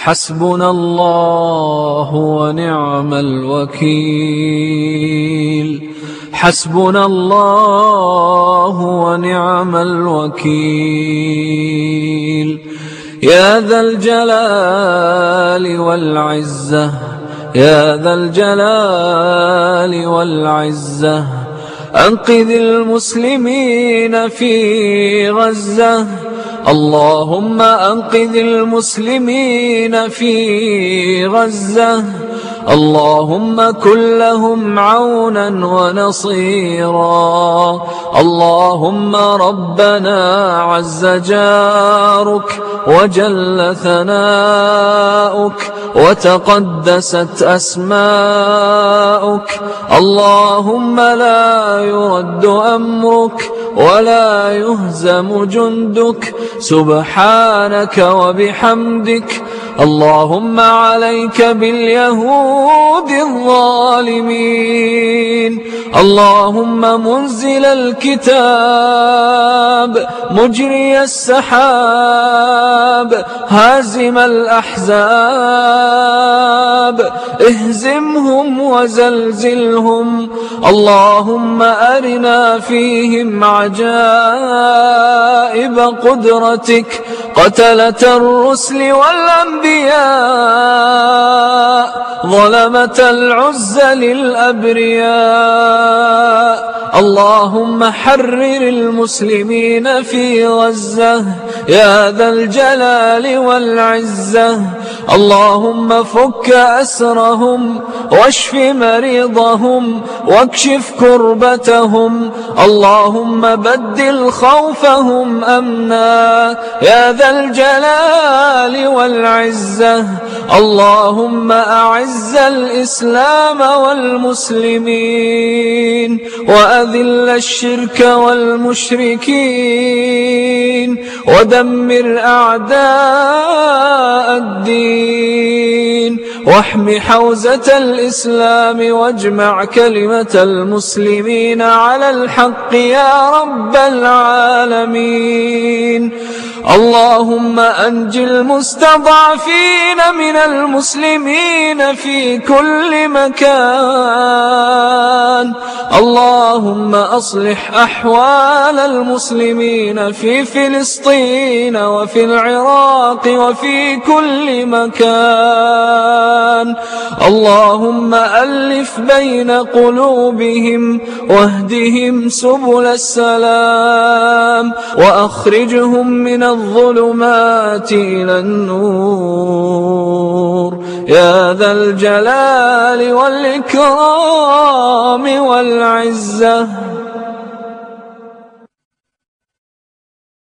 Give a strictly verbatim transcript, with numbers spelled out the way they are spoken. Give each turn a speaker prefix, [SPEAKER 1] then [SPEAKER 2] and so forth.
[SPEAKER 1] حسبنا الله ونعم الوكيل. حسبنا الله ونعم الوكيل. يا ذا الجلال والعزة، يا ذا الجلال والعزة، أنقذ المسلمين في غزة. اللهم أنقذ المسلمين في غزة. اللهم كن لهم عونا ونصيرا. اللهم ربنا عز جارك وجل ثناؤك وتقدست أسماؤك. اللهم لا يرد أمرك ولا يهزم جندك. سبحانك وبحمدك. اللهم عليك باليهود الظالمين. اللهم منزل الكتاب، مجري السحاب، هازم الأحزاب، اهزمهم وزلزلهم. اللهم أرنا فيهم عجائب قدرتك، قتلة الرسل والأنبياء، ظلمة العزل الأبرياء. اللهم حرر المسلمين في غزة يا ذا الجلال والعزة. اللهم فك أسرهم واشف مريضهم واكشف كربتهم. اللهم بدل خوفهم أمنا يا ذا الجلال والعزة. اللهم أعز الإسلام والمسلمين وأذل الشرك والمشركين ودمر أعداء الدين واحم حوزة الإسلام واجمع كلمة المسلمين على الحق يا رب العالمين. اللهم أنج المستضعفين من المسلمين في كل مكان. اللهم أصلح أحوال المسلمين في فلسطين وفي العراق وفي كل مكان. اللهم ألف بين قلوبهم واهدهم سبل السلام وأخرجهم من الظلمات إلى النور يا ذا الجلال والإكرام والعزة.